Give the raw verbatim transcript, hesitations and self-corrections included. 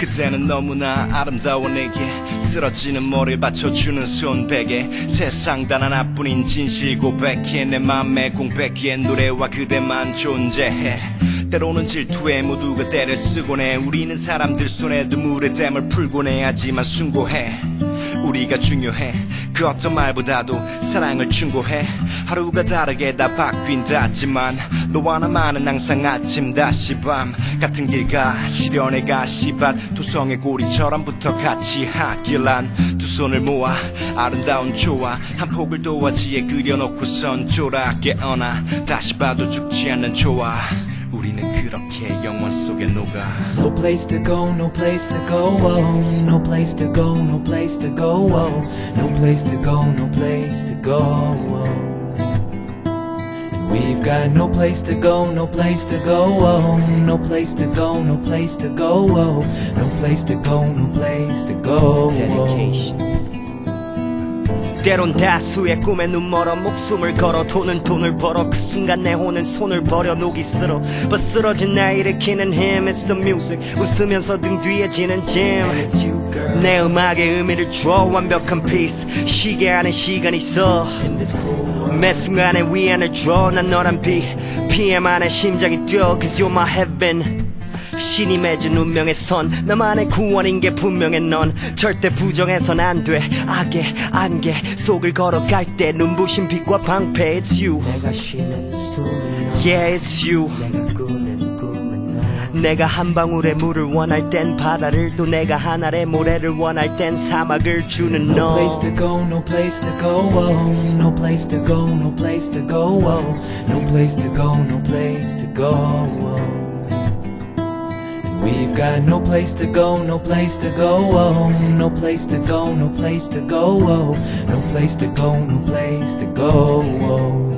그대는 너무나 아름다워 내게 쓰러지는 머리를 받쳐주는 손베개 세상 단 하나뿐인 진실 고백해 내 맘의 공백기에 노래와 그대만 존재해 때로는 질투에 모두가 때를 쓰곤 해 우리는 사람들 손에 눈물의 댐을 풀곤 해 하지만 숭고해 우리가 중요해 그 어떤 말보다도 사랑을 충고해 하루가 다르게 다 바뀐다지만 너와 나만은 항상 아침 다시 밤 같은 길가 시련의 가시밭 두성의 고리처럼 붙어 같이 하길란 두 손을 모아 아름다운 조화 한 폭을 도화지에 그려놓고선 졸아 깨어나 다시 봐도 죽지 않는 조화 우리는 그렇게 영원 속에 녹아 No place to go, no place to go, oh. No place to go, no place to go, oh. No place to go, no place to go, oh. And we've got no place to go, no place to go, oh. No place to go, no place to go, oh. No place to go, no place to go, oh. 때론 다수의 꿈에 눈 멀어 목숨을 걸어 돈은 돈을 벌어 그 순간 내 혼은 손을 버려 녹이 쓸어 But 쓰러진 날 일으키는 힘 It's the music 웃으면서 등 뒤에 지는 짐 내 음악에 의미를 줘 완벽한 peace 쉬게 하는 시간이 있어 매 순간에 위안을 줘 난 너란 비 피엠 안에 심장이 뛰어 Cause you're my heaven 신이 맺은 운명의 선 나만의 구원인 게 분명해 넌 절대 부정해선 안 돼 악의 안개 속을 걸어갈 때 눈부신 빛과 방패 It's you 내가 쉬는 숨은 너 Yeah it's you 내가 꾸는 꿈은 너 내가 한 방울의 물을 원할 땐 바다를 또 내가 한 알의 모래를 원할 땐 사막을 주는 너 No place to go, no place to go, oh. No place to go, no place to go, oh. No place to go, no place to go, oh. We've got no place to go, no place to go, oh. No place to go, no place to go, oh. No place to go, no place to go, oh.